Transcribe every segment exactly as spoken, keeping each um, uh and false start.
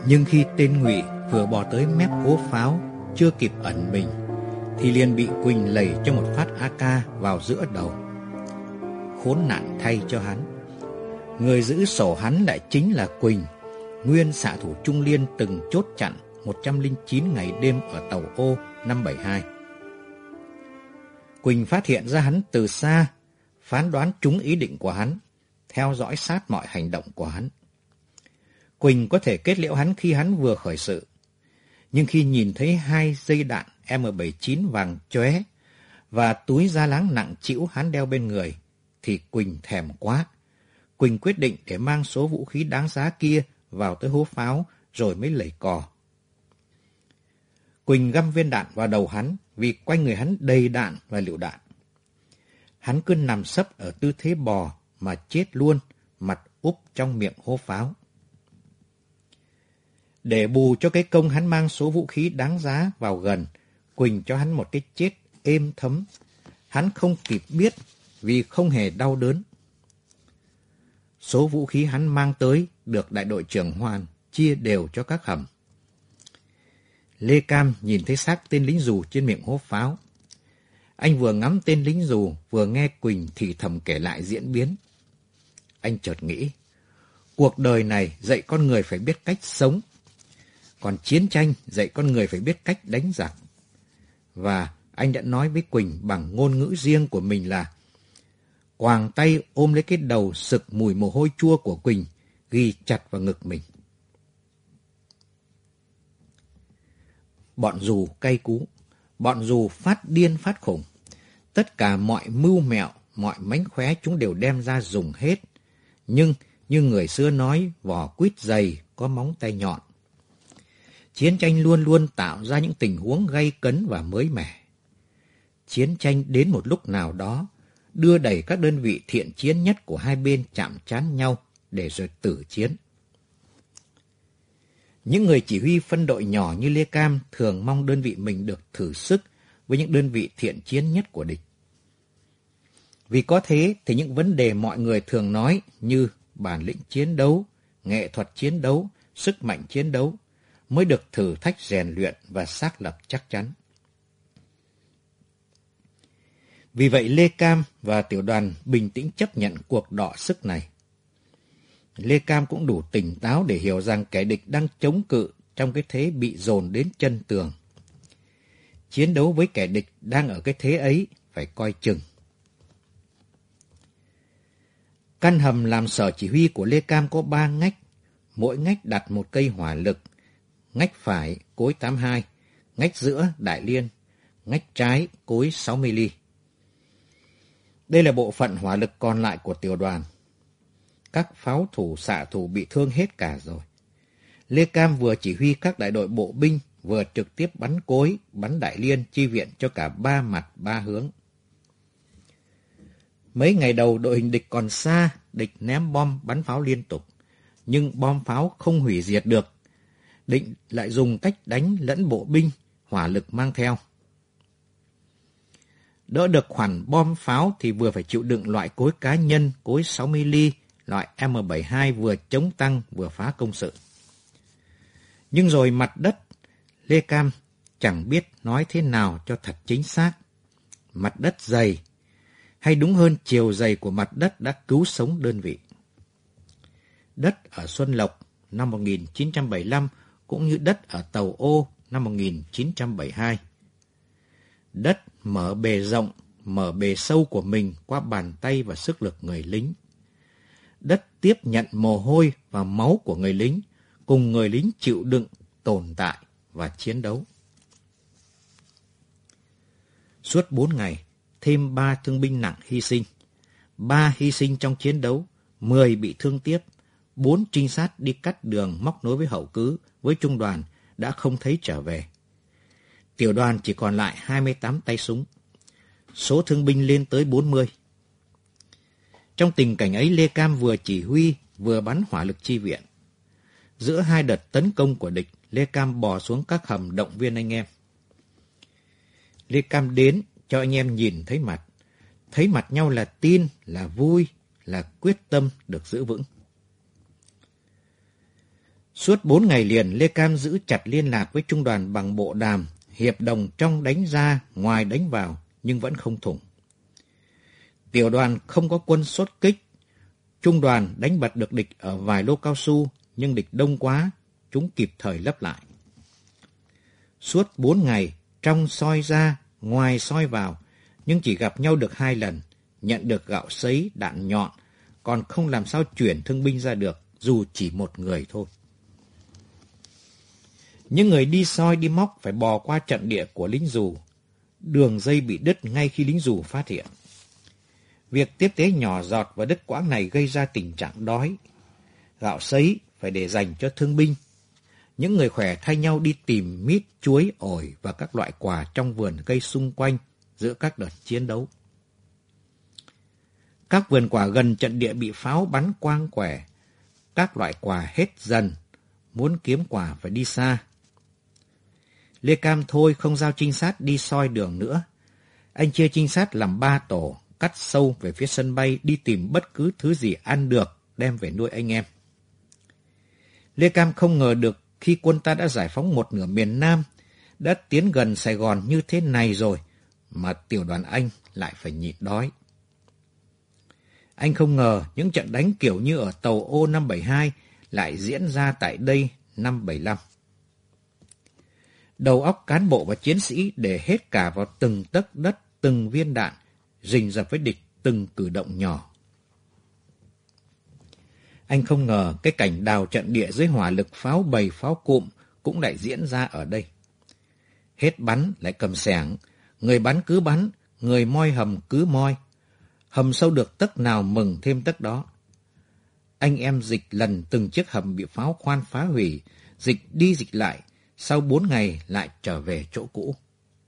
Nhưng khi tên Ngụy vừa bò tới mép hố pháo, chưa kịp ẩn mình, thì liền bị Quỳnh lầy cho một phát a ca vào giữa đầu. Khốn nạn thay cho hắn, người giữ sổ hắn lại chính là Quỳnh, nguyên xạ thủ Trung Liên từng chốt chặn một trăm lẻ chín ngày đêm ở tàu ô năm bảy hai. Quỳnh phát hiện ra hắn từ xa, phán đoán trúng ý định của hắn, theo dõi sát mọi hành động của hắn. Quỳnh có thể kết liễu hắn khi hắn vừa khởi sự, nhưng khi nhìn thấy hai dây đạn M bảy mươi chín vàng chóe và túi da láng nặng trĩu hắn đeo bên người, thì Quỳnh thèm quá. Quỳnh quyết định để mang số vũ khí đáng giá kia vào tới hố pháo rồi mới lẩy cò. Quỳnh găm viên đạn vào đầu hắn vì quanh người hắn đầy đạn và lựu đạn. Hắn cứ nằm sấp ở tư thế bò mà chết luôn, mặt úp trong miệng hố pháo. Để bù cho cái công hắn mang số vũ khí đáng giá vào gần, Quỳnh cho hắn một cái chết êm thấm. Hắn không kịp biết vì không hề đau đớn. Số vũ khí hắn mang tới được đại đội trưởng Hoàn chia đều cho các hầm. Lê Cam nhìn thấy xác tên lính dù trên miệng hố pháo. Anh vừa ngắm tên lính dù, vừa nghe Quỳnh thì thầm kể lại diễn biến. Anh chợt nghĩ, cuộc đời này dạy con người phải biết cách sống, còn chiến tranh dạy con người phải biết cách đánh giặc. Và anh đã nói với Quỳnh bằng ngôn ngữ riêng của mình là quàng tay ôm lấy cái đầu sực mùi mồ hôi chua của Quỳnh, ghi chặt vào ngực mình. Bọn dù cay cú, bọn dù phát điên phát khủng. Tất cả mọi mưu mẹo, mọi mánh khóe chúng đều đem ra dùng hết. Nhưng, như người xưa nói, vỏ quýt dày có móng tay nhọn. Chiến tranh luôn luôn tạo ra những tình huống gay cấn và mới mẻ. Chiến tranh đến một lúc nào đó, đưa đẩy các đơn vị thiện chiến nhất của hai bên chạm trán nhau để rồi tử chiến. Những người chỉ huy phân đội nhỏ như Lê Cam thường mong đơn vị mình được thử sức với những đơn vị thiện chiến nhất của địch. Vì có thế thì những vấn đề mọi người thường nói như bản lĩnh chiến đấu, nghệ thuật chiến đấu, sức mạnh chiến đấu mới được thử thách rèn luyện và xác lập chắc chắn. Vì vậy Lê Cam và tiểu đoàn bình tĩnh chấp nhận cuộc đọ sức này. Lê Cam cũng đủ tỉnh táo để hiểu rằng kẻ địch đang chống cự trong cái thế bị dồn đến chân tường. Chiến đấu với kẻ địch đang ở cái thế ấy phải coi chừng. Căn hầm làm sở chỉ huy của Lê Cam có ba ngách, mỗi ngách đặt một cây hỏa lực. Ngách phải cối tám mươi hai, ngách giữa đại liên, ngách trái cối sáu mươi ly. Đây là bộ phận hỏa lực còn lại của tiểu đoàn. Các pháo thủ xạ thủ bị thương hết cả rồi. Lê Cam vừa chỉ huy các đại đội bộ binh, vừa trực tiếp bắn cối, bắn đại liên chi viện cho cả ba mặt ba hướng. Mấy ngày đầu đội hình địch còn xa, địch ném bom bắn pháo liên tục, nhưng bom pháo không hủy diệt được. Định lại dùng cách đánh lẫn bộ binh, hỏa lực mang theo. Đỡ được khoản bom pháo thì vừa phải chịu đựng loại cối cá nhân, cối sáu mươi ly, loại M bảy mươi hai vừa chống tăng vừa phá công sự. Nhưng rồi mặt đất, Lê Cam chẳng biết nói thế nào cho thật chính xác. Mặt đất dày, hay đúng hơn chiều dày của mặt đất đã cứu sống đơn vị. Đất ở Xuân Lộc năm một nghìn chín trăm bảy mươi lăm cũng như đất ở Tàu Ô năm một nghìn chín trăm bảy mươi hai. Đất mở bề rộng, mở bề sâu của mình qua bàn tay và sức lực người lính. Đất tiếp nhận mồ hôi và máu của người lính, cùng người lính chịu đựng, tồn tại và chiến đấu. Suốt bốn ngày, thêm ba thương binh nặng hy sinh. Ba hy sinh trong chiến đấu, mười bị thương tiếp. Bốn trinh sát đi cắt đường móc nối với hậu cứ, với trung đoàn đã không thấy trở về. Tiểu đoàn chỉ còn lại hai mươi tám tay súng. Số thương binh lên tới bốn mươi. Trong tình cảnh ấy, Lê Cam vừa chỉ huy, vừa bắn hỏa lực chi viện. Giữa hai đợt tấn công của địch, Lê Cam bò xuống các hầm động viên anh em. Lê Cam đến cho anh em nhìn thấy mặt. Thấy mặt nhau là tin, là vui, là quyết tâm được giữ vững. Suốt bốn ngày liền, Lê Cam giữ chặt liên lạc với trung đoàn bằng bộ đàm, hiệp đồng trong đánh ra, ngoài đánh vào, nhưng vẫn không thủng. Tiểu đoàn không có quân xuất kích. Trung đoàn đánh bật được địch ở vài lô cao su, nhưng địch đông quá, chúng kịp thời lấp lại. Suốt bốn ngày, trong soi ra, ngoài soi vào, nhưng chỉ gặp nhau được hai lần, nhận được gạo sấy, đạn nhọn, còn không làm sao chuyển thương binh ra được, dù chỉ một người thôi. Những người đi soi đi móc phải bò qua trận địa của lính dù. Đường dây bị đứt ngay khi lính dù phát hiện. Việc tiếp tế nhỏ giọt và đứt quãng này gây ra tình trạng đói. Gạo sấy phải để dành cho thương binh. Những người khỏe thay nhau đi tìm mít, chuối, ổi và các loại quả trong vườn cây xung quanh giữa các đợt chiến đấu. Các vườn quả gần trận địa bị pháo bắn quang quẻ. Các loại quả hết dần. Muốn kiếm quả phải đi xa. Lê Cam thôi không giao trinh sát đi soi đường nữa. Anh chia trinh sát làm ba tổ, cắt sâu về phía sân bay đi tìm bất cứ thứ gì ăn được, đem về nuôi anh em. Lê Cam không ngờ được khi quân ta đã giải phóng một nửa miền Nam, đã tiến gần Sài Gòn như thế này rồi, mà tiểu đoàn anh lại phải nhịn đói. Anh không ngờ những trận đánh kiểu như ở tàu ô năm bảy hai lại diễn ra tại đây năm bảy lăm. Đầu óc cán bộ và chiến sĩ để hết cả vào từng tấc đất, từng viên đạn, rình rập với địch từng cử động nhỏ. Anh không ngờ cái cảnh đào trận địa dưới hỏa lực pháo bầy pháo cụm cũng lại diễn ra ở đây. Hết bắn lại cầm xẻng, người bắn cứ bắn, người moi hầm cứ moi. Hầm sâu được tấc nào mừng thêm tấc đó. Anh em dịch lần từng chiếc hầm bị pháo khoan phá hủy, dịch đi dịch lại, sau bốn ngày lại trở về chỗ cũ.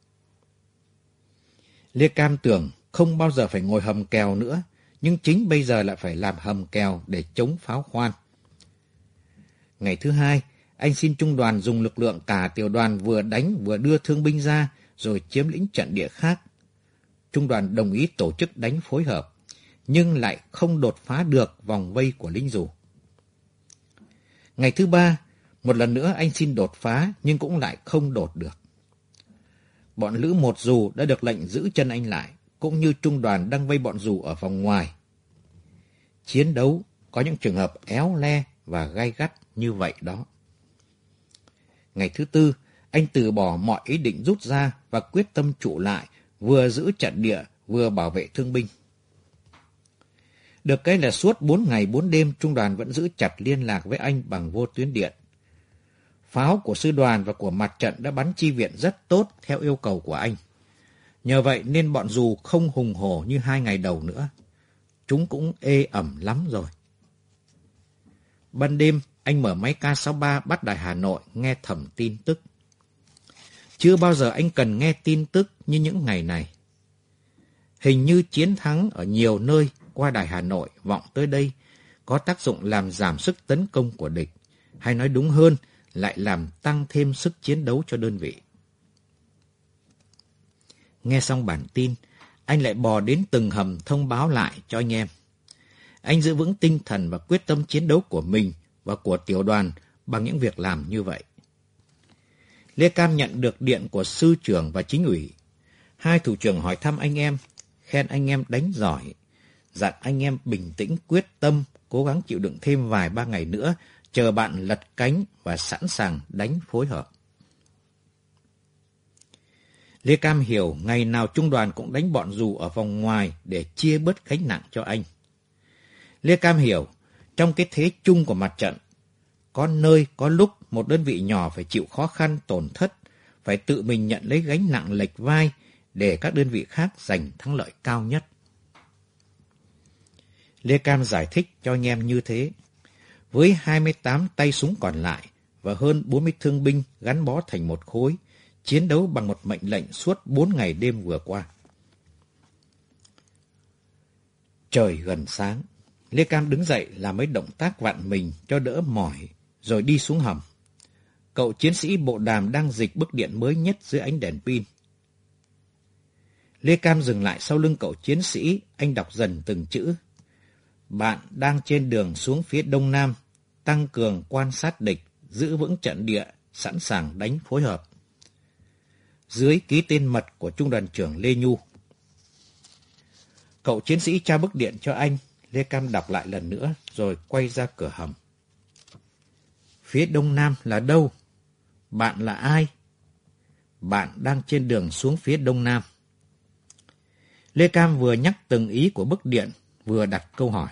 Lê Cam tưởng không bao giờ phải ngồi hầm kèo nữa, nhưng chính bây giờ lại phải làm hầm kèo để chống pháo khoan. Ngày thứ hai, anh xin trung đoàn dùng lực lượng cả tiểu đoàn vừa đánh vừa đưa thương binh ra, rồi chiếm lĩnh trận địa khác. Trung đoàn đồng ý tổ chức đánh phối hợp, nhưng lại không đột phá được vòng vây của lính dù. Ngày thứ ba, một lần nữa anh xin đột phá, nhưng cũng lại không đột được. Bọn lữ một dù đã được lệnh giữ chân anh lại, cũng như trung đoàn đang vây bọn dù ở vòng ngoài. Chiến đấu có những trường hợp éo le và gay gắt như vậy đó. Ngày thứ tư, anh từ bỏ mọi ý định rút ra và quyết tâm trụ lại, vừa giữ trận địa, vừa bảo vệ thương binh. Được cái là suốt bốn ngày bốn đêm, trung đoàn vẫn giữ chặt liên lạc với anh bằng vô tuyến điện. Pháo của sư đoàn và của mặt trận đã bắn chi viện rất tốt theo yêu cầu của anh. Nhờ vậy nên bọn dù không hùng hổ như hai ngày đầu nữa. Chúng cũng ê ẩm lắm rồi. Ban đêm, anh mở máy K sáu ba bắt đài Hà Nội nghe thẩm tin tức. Chưa bao giờ anh cần nghe tin tức như những ngày này. Hình như chiến thắng ở nhiều nơi qua đài Hà Nội vọng tới đây có tác dụng làm giảm sức tấn công của địch, hay nói đúng hơn, lại làm tăng thêm sức chiến đấu cho đơn vị. Nghe xong bản tin, anh lại bò đến từng hầm thông báo lại cho anh em. Anh giữ vững tinh thần và quyết tâm chiến đấu của mình và của tiểu đoàn bằng những việc làm như vậy. Lê Cam nhận được điện của sư trưởng và chính ủy. Hai thủ trưởng hỏi thăm anh em, khen anh em đánh giỏi, dặn anh em bình tĩnh quyết tâm, cố gắng chịu đựng thêm vài ba ngày nữa, chờ bạn lật cánh và sẵn sàng đánh phối hợp. Lê Cam hiểu ngày nào trung đoàn cũng đánh bọn dù ở vòng ngoài để chia bớt gánh nặng cho anh. Lê Cam hiểu, trong cái thế chung của mặt trận, có nơi, có lúc một đơn vị nhỏ phải chịu khó khăn, tổn thất, phải tự mình nhận lấy gánh nặng lệch vai để các đơn vị khác giành thắng lợi cao nhất. Lê Cam giải thích cho anh em như thế. Với hai mươi tám tay súng còn lại và hơn bốn mươi thương binh gắn bó thành một khối, chiến đấu bằng một mệnh lệnh suốt bốn ngày đêm vừa qua. Trời gần sáng, Lê Cam đứng dậy làm mấy động tác vặn mình cho đỡ mỏi, rồi đi xuống hầm. Cậu chiến sĩ bộ đàm đang dịch bức điện mới nhất dưới ánh đèn pin. Lê Cam dừng lại sau lưng cậu chiến sĩ, anh đọc dần từng chữ. Bạn đang trên đường xuống phía đông nam, tăng cường quan sát địch, giữ vững trận địa, sẵn sàng đánh phối hợp. Dưới ký tên mật của Trung đoàn trưởng Lê Nhu. Cậu chiến sĩ trao bức điện cho anh, Lê Cam đọc lại lần nữa rồi quay ra cửa hầm. Phía đông nam là đâu? Bạn là ai? Bạn đang trên đường xuống phía đông nam. Lê Cam vừa nhắc từng ý của bức điện, vừa đặt câu hỏi.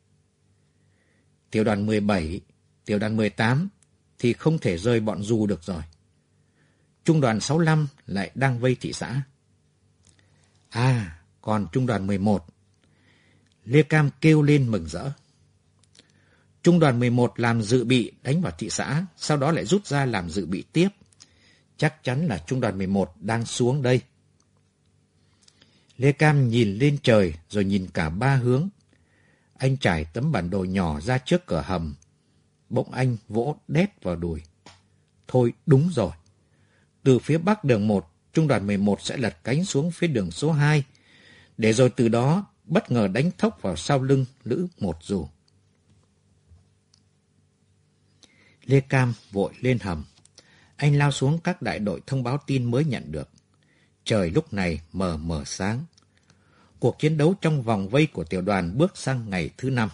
Tiểu đoàn mười bảy, tiểu đoàn mười tám thì không thể rời bọn dù được rồi. Trung đoàn sáu mươi lăm lại đang vây thị xã. À, còn trung đoàn mười một. Lê Cam kêu lên mừng rỡ. Trung đoàn mười một làm dự bị đánh vào thị xã, sau đó lại rút ra làm dự bị tiếp. Chắc chắn là trung đoàn mười một đang xuống đây. Lê Cam nhìn lên trời rồi nhìn cả ba hướng. Anh trải tấm bản đồ nhỏ ra trước cửa hầm. Bỗng anh vỗ đét vào đùi. Thôi đúng rồi. Từ phía bắc đường một, trung đoàn mười một sẽ lật cánh xuống phía đường số hai, để rồi từ đó bất ngờ đánh thốc vào sau lưng lữ một dù. Lê Cam vội lên hầm. Anh lao xuống các đại đội thông báo tin mới nhận được. Trời lúc này mờ mờ sáng. Cuộc chiến đấu trong vòng vây của tiểu đoàn bước sang ngày thứ năm.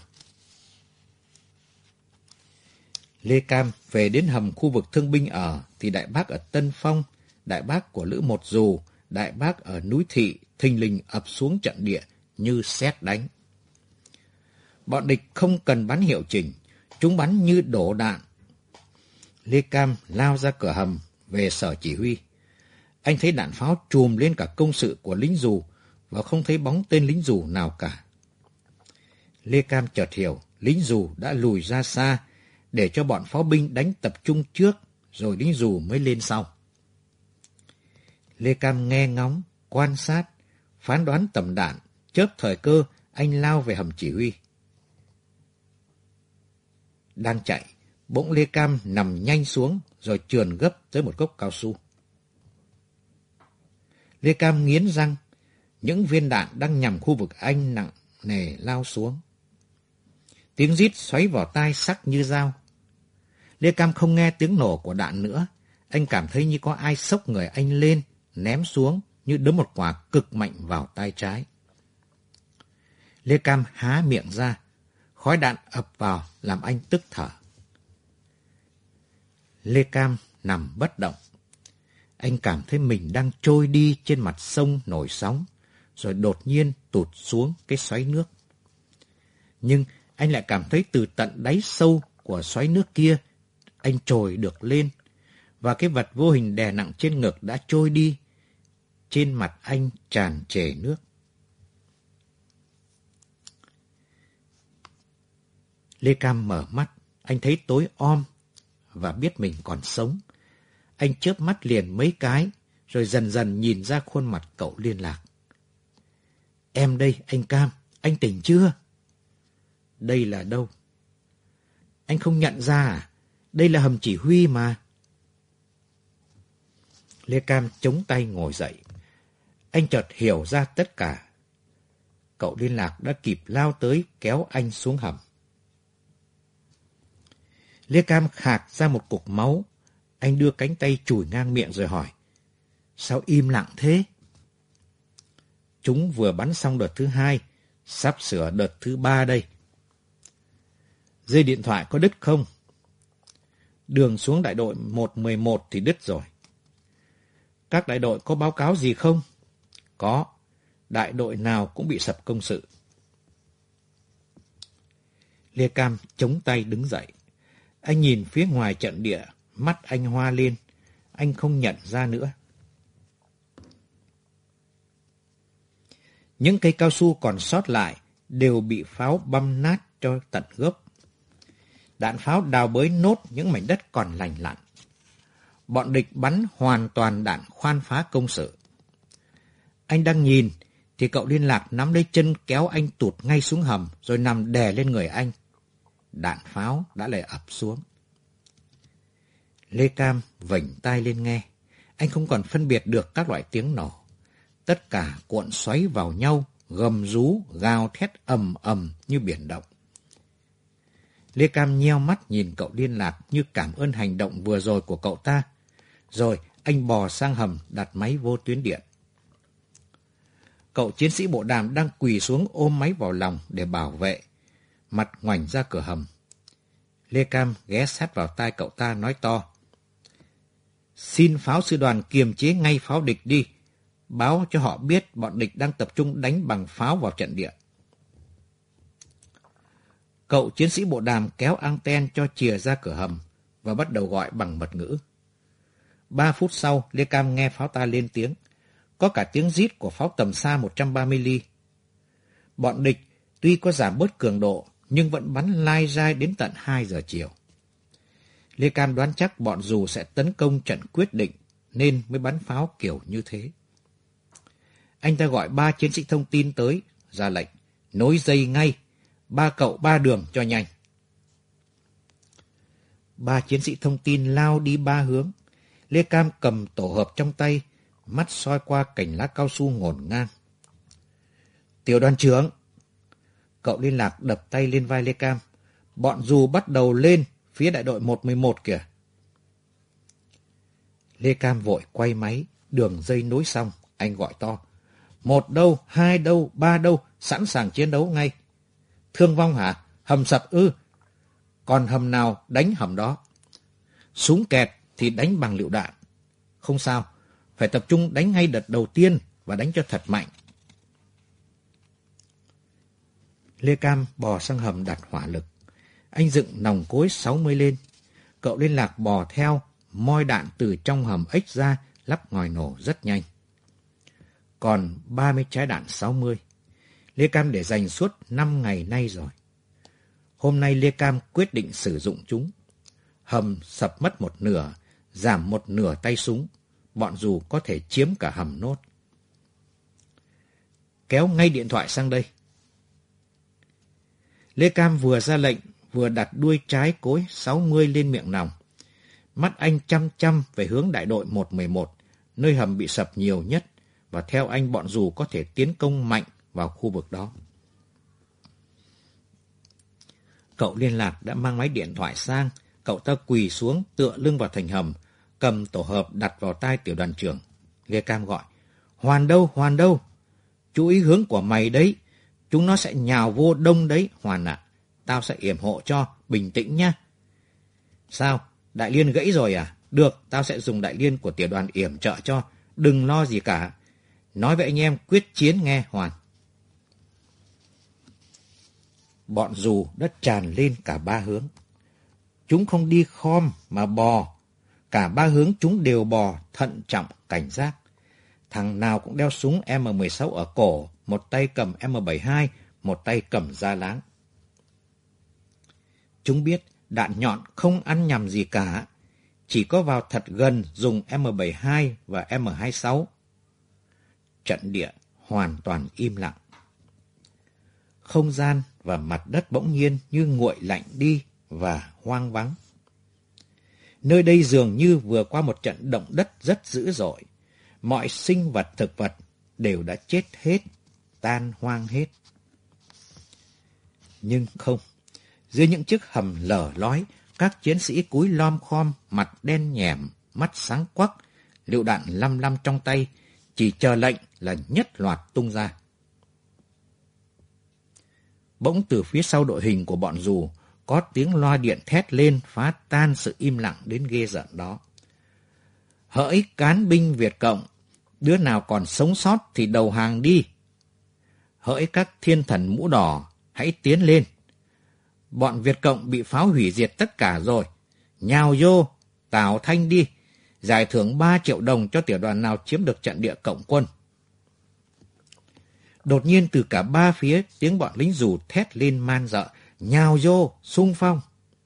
Lê Cam về đến hầm khu vực thương binh ở thì đại bác ở Tân Phong, đại bác của lữ một dù, đại bác ở núi Thị thình lình ập xuống trận địa như sét đánh. Bọn địch không cần bắn hiệu chỉnh, chúng bắn như đổ đạn. Lê Cam lao ra cửa hầm về sở chỉ huy. Anh thấy đạn pháo chùm lên cả công sự của lính dù và không thấy bóng tên lính dù nào cả. Lê Cam chợt hiểu lính dù đã lùi ra xa để cho bọn pháo binh đánh tập trung trước rồi lính dù mới lên sau. Lê Cam nghe ngóng, quan sát, phán đoán tầm đạn, chớp thời cơ, anh lao về hầm chỉ huy. Đang chạy, bỗng Lê Cam nằm nhanh xuống rồi trườn gấp tới một gốc cao su. Lê Cam nghiến răng, những viên đạn đang nhằm khu vực anh nặng nề lao xuống. Tiếng rít xoáy vào tai sắc như dao. Lê Cam không nghe tiếng nổ của đạn nữa, anh cảm thấy như có ai xốc người anh lên, ném xuống như đấm một quả cực mạnh vào tai trái. Lê Cam há miệng ra, khói đạn ập vào làm anh tức thở. Lê Cam nằm bất động. Anh cảm thấy mình đang trôi đi trên mặt sông nổi sóng, rồi đột nhiên tụt xuống cái xoáy nước. Nhưng anh lại cảm thấy từ tận đáy sâu của xoáy nước kia, anh trồi được lên, và cái vật vô hình đè nặng trên ngực đã trôi đi. Trên mặt anh tràn trề nước. Lê Cam mở mắt, anh thấy tối om và biết mình còn sống. Anh chớp mắt liền mấy cái, rồi dần dần nhìn ra khuôn mặt cậu liên lạc. Em đây, anh Cam, anh tỉnh chưa? Đây là đâu? Anh không nhận ra à? Đây là hầm chỉ huy mà. Lê Cam chống tay ngồi dậy. Anh chợt hiểu ra tất cả. Cậu liên lạc đã kịp lao tới kéo anh xuống hầm. Lê Cam khạc ra một cục máu. Anh đưa cánh tay chùi ngang miệng rồi hỏi. Sao im lặng thế? Chúng vừa bắn xong đợt thứ hai, sắp sửa đợt thứ ba đây. Dây điện thoại có đứt không? Đường xuống đại đội một một một thì đứt rồi. Các đại đội có báo cáo gì không? Có. Đại đội nào cũng bị sập công sự. Lê Cam chống tay đứng dậy. Anh nhìn phía ngoài trận địa, mắt anh hoa lên. Anh không nhận ra nữa. Những cây cao su còn sót lại đều bị pháo băm nát cho tận gốc. Đạn pháo đào bới nốt những mảnh đất còn lành lặn. Bọn địch bắn hoàn toàn đạn khoan phá công sự. Anh đang nhìn thì cậu liên lạc nắm lấy chân kéo anh tụt ngay xuống hầm rồi nằm đè lên người anh. Đạn pháo đã lại ập xuống. Lê Cam vểnh tai lên nghe. Anh không còn phân biệt được các loại tiếng nổ. Tất cả cuộn xoáy vào nhau, gầm rú, gào thét ầm ầm như biển động. Lê Cam nheo mắt nhìn cậu liên lạc như cảm ơn hành động vừa rồi của cậu ta. Rồi anh bò sang hầm đặt máy vô tuyến điện. Cậu chiến sĩ bộ đàm đang quỳ xuống ôm máy vào lòng để bảo vệ, mặt ngoảnh ra cửa hầm. Lê Cam ghé sát vào tai cậu ta nói to: "Xin pháo sư đoàn kiềm chế ngay pháo địch đi. Báo cho họ biết bọn địch đang tập trung đánh bằng pháo vào trận địa." Cậu chiến sĩ bộ đàm kéo anten cho chìa ra cửa hầm và bắt đầu gọi bằng mật ngữ. Ba phút sau, Lê Cam nghe pháo ta lên tiếng. Có cả tiếng rít của pháo tầm xa một trăm ba mươi ly. Bọn địch tuy có giảm bớt cường độ, nhưng vẫn bắn lai rai đến tận hai giờ chiều. Lê Cam đoán chắc bọn dù sẽ tấn công trận quyết định, nên mới bắn pháo kiểu như thế. Anh ta gọi ba chiến sĩ thông tin tới, ra lệnh: "Nối dây ngay, ba cậu ba đường cho nhanh." Ba chiến sĩ thông tin lao đi ba hướng. Lê Cam cầm tổ hợp trong tay, mắt soi qua cành lá cao su ngổn ngang. "Tiểu đoàn trưởng!" Cậu liên lạc đập tay lên vai Lê Cam. "Bọn dù bắt đầu lên phía đại đội một một một kìa." Lê Cam vội quay máy, đường dây nối xong, anh gọi to: "Một đâu, hai đâu, ba đâu, sẵn sàng chiến đấu ngay." "Thương vong hả? Hầm sập ư? Còn hầm nào đánh hầm đó. Súng kẹt thì đánh bằng lựu đạn. Không sao, phải tập trung đánh ngay đợt đầu tiên và đánh cho thật mạnh." Lê Cam bò sang hầm đặt hỏa lực. Anh dựng nòng cối sáu mươi lên. Cậu liên lạc bò theo, moi đạn từ trong hầm ếch ra, lắp ngòi nổ rất nhanh. Còn ba mươi trái đạn sáu mươi. Lê Cam để dành suốt năm ngày nay rồi. Hôm nay Lê Cam quyết định sử dụng chúng. Hầm sập mất một nửa, giảm một nửa tay súng. Bọn dù có thể chiếm cả hầm nốt. "Kéo ngay điện thoại sang đây." Lê Cam vừa ra lệnh, vừa đặt đuôi trái cối sáu mươi lên miệng nòng. Mắt anh chăm chăm về hướng đại đội một một một, nơi hầm bị sập nhiều nhất, và theo anh bọn dù có thể tiến công mạnh vào khu vực đó. Cậu liên lạc đã mang máy điện thoại sang. Cậu ta quỳ xuống tựa lưng vào thành hầm, cầm tổ hợp đặt vào tai tiểu đoàn trưởng. Lê Cam gọi: "Hoàn đâu, Hoàn đâu? Chú ý hướng của mày đấy. Chúng nó sẽ nhào vô đông đấy, Hoàn ạ. À. Tao sẽ yểm hộ cho, bình tĩnh nhá." "Sao? Đại liên gãy rồi à? Được, tao sẽ dùng đại liên của tiểu đoàn yểm trợ cho. Đừng lo gì cả. Nói với anh em quyết chiến nghe, Hoàn." Bọn dù đã tràn lên cả ba hướng. Chúng không đi khom mà bò. Cả ba hướng chúng đều bò, thận trọng, cảnh giác. Thằng nào cũng đeo súng M mười sáu ở cổ, một tay cầm M bảy mươi hai, một tay cầm da láng. Chúng biết đạn nhọn không ăn nhầm gì cả, chỉ có vào thật gần dùng M bảy mươi hai và M hai mươi sáu. Trận địa hoàn toàn im lặng. Không gian và mặt đất bỗng nhiên như nguội lạnh đi và hoang vắng. Nơi đây dường như vừa qua một trận động đất rất dữ dội. Mọi sinh vật thực vật đều đã chết hết, tan hoang hết. Nhưng không, dưới những chiếc hầm lở lói, các chiến sĩ cúi lom khom, mặt đen nhẻm, mắt sáng quắc, lựu đạn lăm lăm trong tay, chỉ chờ lệnh là nhất loạt tung ra. Bỗng từ phía sau đội hình của bọn dù, có tiếng loa điện thét lên phá tan sự im lặng đến ghê rợn đó. "Hỡi cán binh Việt Cộng, đứa nào còn sống sót thì đầu hàng đi. Hỡi các thiên thần mũ đỏ, hãy tiến lên. Bọn Việt Cộng bị pháo hủy diệt tất cả rồi. Nhào vô, tào thanh đi. Giải thưởng ba triệu đồng cho tiểu đoàn nào chiếm được trận địa cộng quân." Đột nhiên từ cả ba phía, tiếng bọn lính dù thét lên man rợ: "Nhào vô, xung phong!"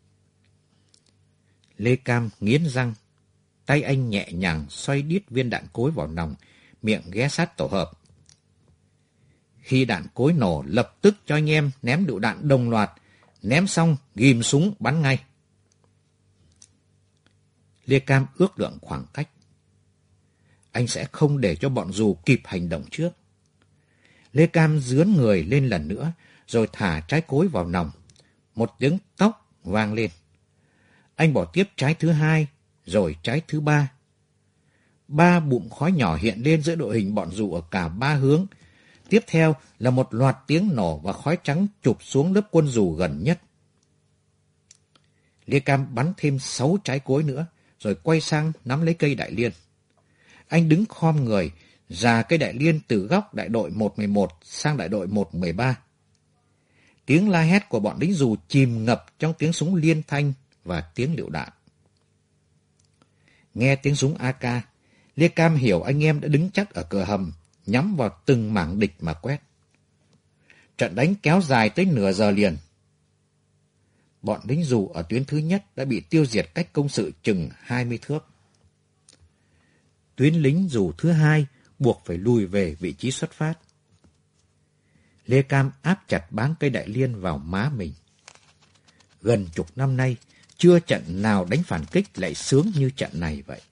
Lê Cam nghiến răng. Tay anh nhẹ nhàng xoay đít viên đạn cối vào nòng, miệng ghé sát tổ hợp. Khi đạn cối nổ, lập tức cho anh em ném lựu đạn đồng loạt. Ném xong, ghim súng bắn ngay. Lê Cam ước lượng khoảng cách. Anh sẽ không để cho bọn dù kịp hành động trước. Lê Cam dướn người lên lần nữa, rồi thả trái cối vào nòng. Một tiếng tóc vang lên. Anh bỏ tiếp trái thứ hai, rồi trái thứ ba. Ba bụm khói nhỏ hiện lên giữa đội hình bọn dù ở cả ba hướng. Tiếp theo là một loạt tiếng nổ và khói trắng chụp xuống lớp quân dù gần nhất. Lia Cam bắn thêm sáu trái cối nữa, rồi quay sang nắm lấy cây đại liên. Anh đứng khom người, già cây đại liên từ góc đại đội một một một sang đại đội một một ba. Tiếng la hét của bọn lính dù chìm ngập trong tiếng súng liên thanh và tiếng lựu đạn. Nghe tiếng súng a ca, Lia Cam hiểu anh em đã đứng chắc ở cửa hầm, nhắm vào từng mảng địch mà quét. Trận đánh kéo dài tới nửa giờ liền. Bọn lính dù ở tuyến thứ nhất đã bị tiêu diệt cách công sự chừng hai mươi thước. Tuyến lính dù thứ hai buộc phải lùi về vị trí xuất phát. Lia Cam áp chặt báng cây đại liên vào má mình. Gần chục năm nay, chưa trận nào đánh phản kích lại sướng như trận này vậy.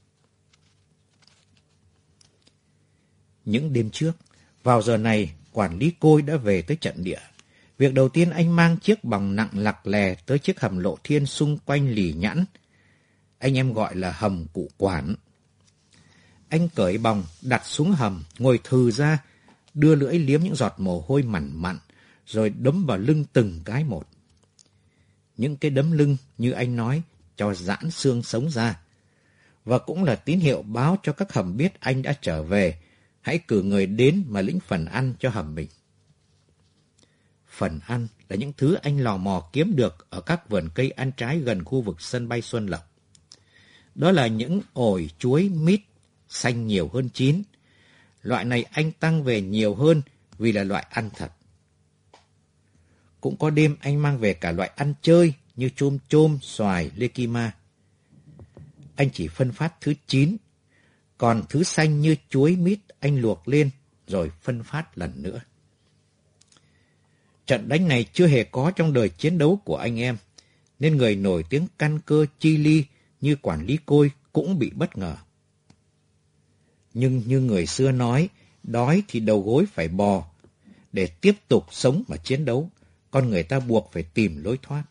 Những đêm trước, vào giờ này, quản lý Côi đã về tới trận địa. Việc đầu tiên anh mang chiếc bòng nặng lặc lè tới chiếc hầm lộ thiên xung quanh lì nhãn. Anh em gọi là hầm cụ quản. Anh cởi bòng, đặt xuống hầm, ngồi thừ ra, đưa lưỡi liếm những giọt mồ hôi mặn mặn, rồi đấm vào lưng từng cái một. Những cái đấm lưng, như anh nói, cho giãn xương sống ra. Và cũng là tín hiệu báo cho các hầm biết anh đã trở về, hãy cử người đến mà lĩnh phần ăn cho hầm mình. Phần ăn là những thứ anh lò mò kiếm được ở các vườn cây ăn trái gần khu vực sân bay Xuân Lộc. Đó là những ổi, chuối, mít, xanh nhiều hơn chín. Loại này anh tăng về nhiều hơn vì là loại ăn thật. Cũng có đêm anh mang về cả loại ăn chơi như chôm chôm, xoài, lê kima. Anh chỉ phân phát thứ chín, còn thứ xanh như chuối, mít anh luộc lên rồi phân phát lần nữa. Trận đánh này chưa hề có trong đời chiến đấu của anh em, nên người nổi tiếng căn cơ chi ly như quản lý Côi cũng bị bất ngờ. Nhưng như người xưa nói, đói thì đầu gối phải bò. Để tiếp tục sống và chiến đấu, con người ta buộc phải tìm lối thoát.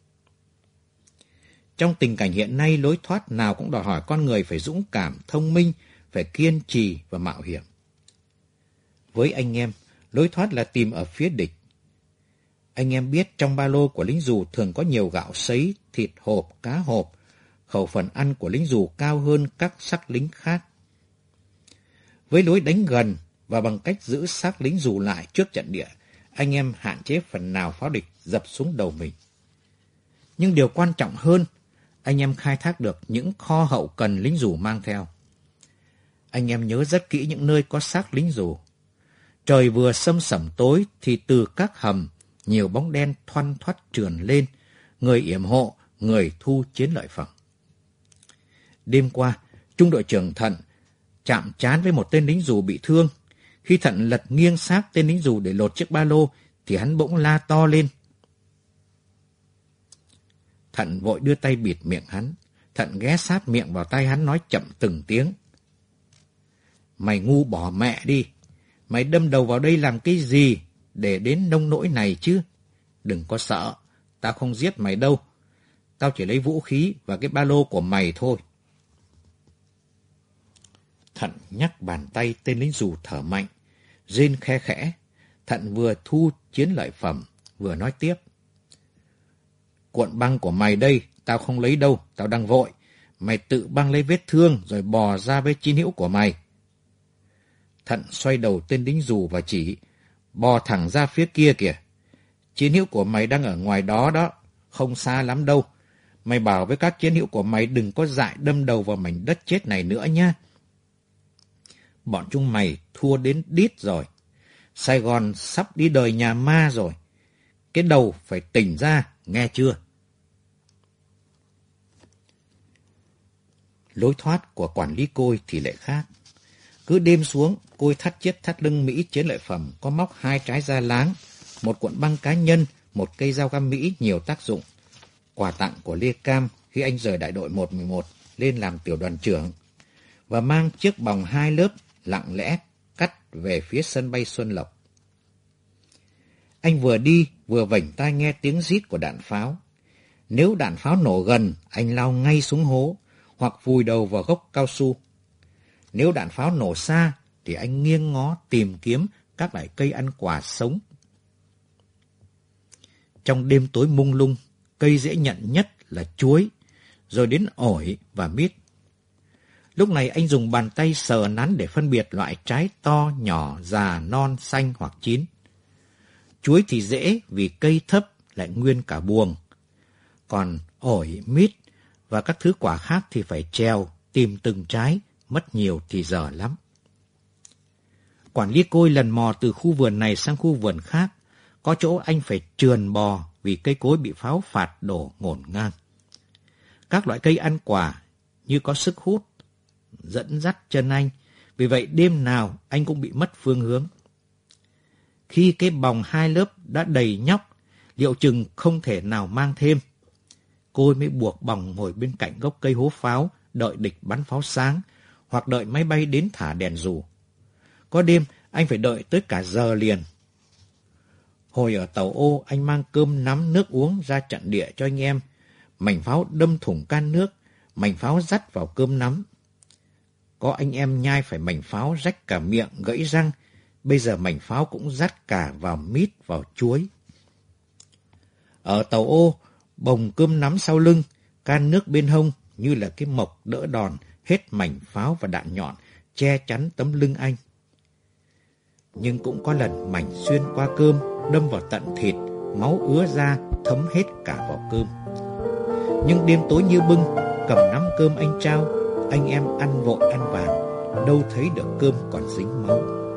Trong tình cảnh hiện nay, lối thoát nào cũng đòi hỏi con người phải dũng cảm, thông minh, phải kiên trì và mạo hiểm. Với anh em, lối thoát là tìm ở phía địch. Anh em biết trong ba lô của lính dù thường có nhiều gạo sấy, thịt hộp, cá hộp. Khẩu phần ăn của lính dù cao hơn các sắc lính khác. Với lối đánh gần và bằng cách giữ xác lính dù lại trước trận địa, anh em hạn chế phần nào pháo địch dập xuống đầu mình. Nhưng điều quan trọng hơn, anh em khai thác được những kho hậu cần lính dù mang theo. Anh em nhớ rất kỹ những nơi có xác lính dù. Trời vừa sâm sẩm tối thì từ các hầm, nhiều bóng đen thoăn thoắt trườn lên, người yểm hộ, người thu chiến lợi phẩm. Đêm qua, trung đội trưởng Thận chạm trán với một tên lính dù bị thương. Khi Thận lật nghiêng xác tên lính dù để lột chiếc ba lô, thì hắn bỗng la to lên. Thận vội đưa tay bịt miệng hắn. Thận ghé sát miệng vào tai hắn nói chậm từng tiếng. Mày ngu bỏ mẹ đi. Mày đâm đầu vào đây làm cái gì để đến nông nỗi này chứ? Đừng có sợ, tao không giết mày đâu. Tao chỉ lấy vũ khí và cái ba lô của mày thôi. Thận nhắc bàn tay tên lính dù thở mạnh, rên khe khẽ. Thận vừa thu chiến lợi phẩm, vừa nói tiếp. Cuộn băng của mày đây, tao không lấy đâu, tao đang vội. Mày tự băng lấy vết thương rồi bò ra với chiến hữu của mày. Thận xoay đầu tên lính dù và chỉ, bò thẳng ra phía kia kìa. Chiến hữu của mày đang ở ngoài đó đó, không xa lắm đâu. Mày bảo với các chiến hữu của mày đừng có dại đâm đầu vào mảnh đất chết này nữa nhá. Bọn chúng mày thua đến đít rồi. Sài Gòn sắp đi đời nhà ma rồi. Cái đầu phải tỉnh ra, nghe chưa? Lối thoát của quản lý Côi thì lại khác. Cứ đêm xuống, Côi thắt chiếc thắt lưng Mỹ chiến lợi phẩm có móc hai trái da láng, một cuộn băng cá nhân, một cây dao găm Mỹ nhiều tác dụng. Quà tặng của Lia Cam khi anh rời đại đội một một một lên làm tiểu đoàn trưởng. Và mang chiếc bòng hai lớp lặng lẽ cắt về phía sân bay Xuân Lộc. Anh vừa đi vừa vểnh tai nghe tiếng rít của đạn pháo. Nếu đạn pháo nổ gần, anh lao ngay xuống hố hoặc vùi đầu vào gốc cao su. Nếu đạn pháo nổ xa thì anh nghiêng ngó tìm kiếm các loại cây ăn quả sống. Trong đêm tối mông lung, cây dễ nhận nhất là chuối, rồi đến ổi và mít. Lúc này anh dùng bàn tay sờ nắn để phân biệt loại trái to, nhỏ, già, non, xanh hoặc chín. Chuối thì dễ vì cây thấp lại nguyên cả buồng. Còn ổi, mít và các thứ quả khác thì phải trèo, tìm từng trái, mất nhiều thì giờ lắm. Quản lý côi lần mò từ khu vườn này sang khu vườn khác, có chỗ anh phải trườn bò vì cây cối bị pháo phạt đổ ngổn ngang. Các loại cây ăn quả như có sức hút, dẫn dắt chân anh, vì vậy đêm nào anh cũng bị mất phương hướng. Khi cái bòng hai lớp đã đầy nhóc, liệu chừng không thể nào mang thêm. Côi mới buộc bòng ngồi bên cạnh gốc cây hố pháo, đợi địch bắn pháo sáng, hoặc đợi máy bay đến thả đèn dù. Có đêm, anh phải đợi tới cả giờ liền. Hồi ở Tàu Ô, anh mang cơm nắm nước uống ra trận địa cho anh em. Mảnh pháo đâm thủng can nước, mảnh pháo dắt vào cơm nắm. Có anh em nhai phải mảnh pháo rách cả miệng, gãy răng. Bây giờ mảnh pháo cũng dắt cả vào mít, vào chuối. Ở Tàu Ô, bồng cơm nắm sau lưng, can nước bên hông như là cái mộc đỡ đòn, hết mảnh pháo và đạn nhọn, che chắn tấm lưng anh. Nhưng cũng có lần mảnh xuyên qua cơm, đâm vào tận thịt, máu ứa ra, thấm hết cả vào cơm. Nhưng đêm tối như bưng, cầm nắm cơm anh trao, anh em ăn vội ăn vàng, đâu thấy được cơm còn dính máu.